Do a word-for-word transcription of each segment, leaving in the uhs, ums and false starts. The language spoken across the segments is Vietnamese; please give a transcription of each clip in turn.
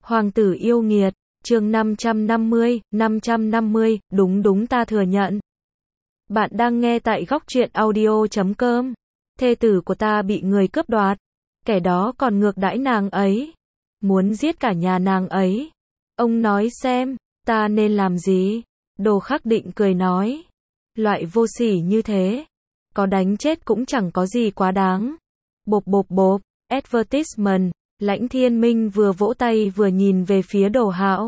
Hoàng tử yêu nghiệt, chương năm trăm năm mươi, năm trăm năm mươi, đúng đúng ta thừa nhận. Bạn đang nghe tại góc truyện audio chấm com. Thê tử của ta bị người cướp đoạt, kẻ đó còn ngược đãi nàng ấy, muốn giết cả nhà nàng ấy. Ông nói xem, ta nên làm gì? Đồ Khắc Định cười nói, loại vô sỉ như thế, có đánh chết cũng chẳng có gì quá đáng. Bộp bộp bộp, advertisement. Lãnh Thiên Minh vừa vỗ tay vừa nhìn về phía Đồ Hạo.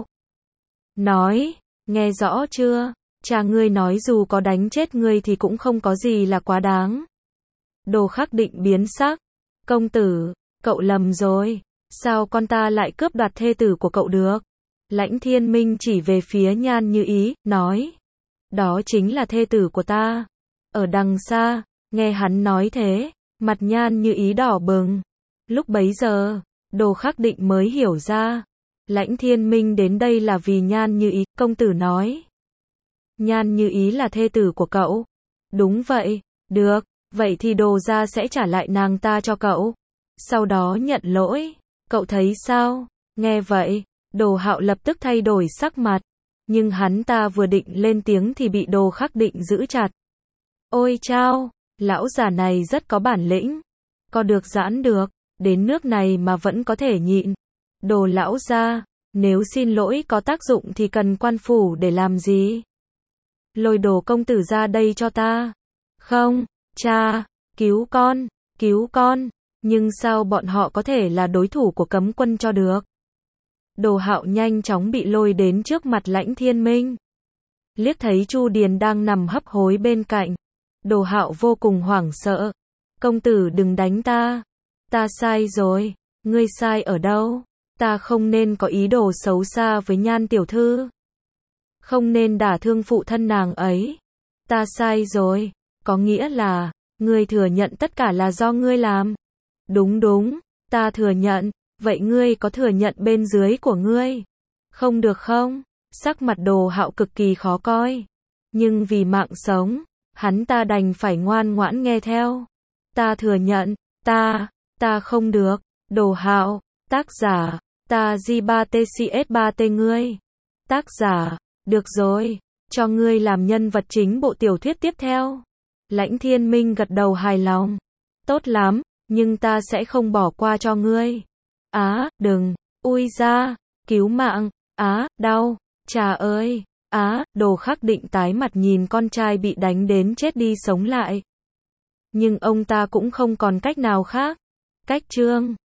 Nói, nghe rõ chưa? Cha ngươi nói dù có đánh chết ngươi thì cũng không có gì là quá đáng. Đồ Khắc Định biến sắc. Công tử, cậu lầm rồi. Sao con ta lại cướp đoạt thê tử của cậu được? Lãnh Thiên Minh chỉ về phía Nhan Như Ý, nói. Đó chính là thê tử của ta. Ở đằng xa, nghe hắn nói thế, mặt Nhan Như Ý đỏ bừng. Lúc bấy giờ, Đồ Khắc Định mới hiểu ra, Lãnh Thiên Minh đến đây là vì Nhan Như Ý. Công tử nói, Nhan Như Ý là thê tử của cậu. Đúng vậy, được, vậy thì Đồ gia sẽ trả lại nàng ta cho cậu, sau đó nhận lỗi, cậu thấy sao? Nghe vậy, Đồ Hạo lập tức thay đổi sắc mặt, nhưng hắn ta vừa định lên tiếng thì bị Đồ Khắc Định giữ chặt. Ôi chao, lão già này rất có bản lĩnh, có được giãn được. Đến nước này mà vẫn có thể nhịn. Đồ lão gia, nếu xin lỗi có tác dụng thì cần quan phủ để làm gì? Lôi Đồ công tử ra đây cho ta. Không, cha, cứu con, cứu con. Nhưng sao bọn họ có thể là đối thủ của cấm quân cho được? Đồ Hạo nhanh chóng bị lôi đến trước mặt Lãnh Thiên Minh. Liếc thấy Chu Điền đang nằm hấp hối bên cạnh. Đồ Hạo vô cùng hoảng sợ. Công tử đừng đánh ta. Ta sai rồi, ngươi sai ở đâu? Ta không nên có ý đồ xấu xa với Nhan tiểu thư. Không nên đả thương phụ thân nàng ấy. Ta sai rồi, có nghĩa là, ngươi thừa nhận tất cả là do ngươi làm. Đúng đúng, ta thừa nhận, vậy ngươi có thừa nhận bên dưới của ngươi? Không được không? Sắc mặt Đồ Hạo cực kỳ khó coi. Nhưng vì mạng sống, hắn ta đành phải ngoan ngoãn nghe theo. Ta thừa nhận, ta... Ta không được, Đồ Hạo, tác giả, ta G ba T C S ba T ngươi. Tác giả, được rồi, cho ngươi làm nhân vật chính bộ tiểu thuyết tiếp theo. Lãnh Thiên Minh gật đầu hài lòng. Tốt lắm, nhưng ta sẽ không bỏ qua cho ngươi. Á, đừng, ui ra, cứu mạng, á, đau, cha ơi, á, Đồ Khắc Định tái mặt nhìn con trai bị đánh đến chết đi sống lại. Nhưng ông ta cũng không còn cách nào khác. Cách chương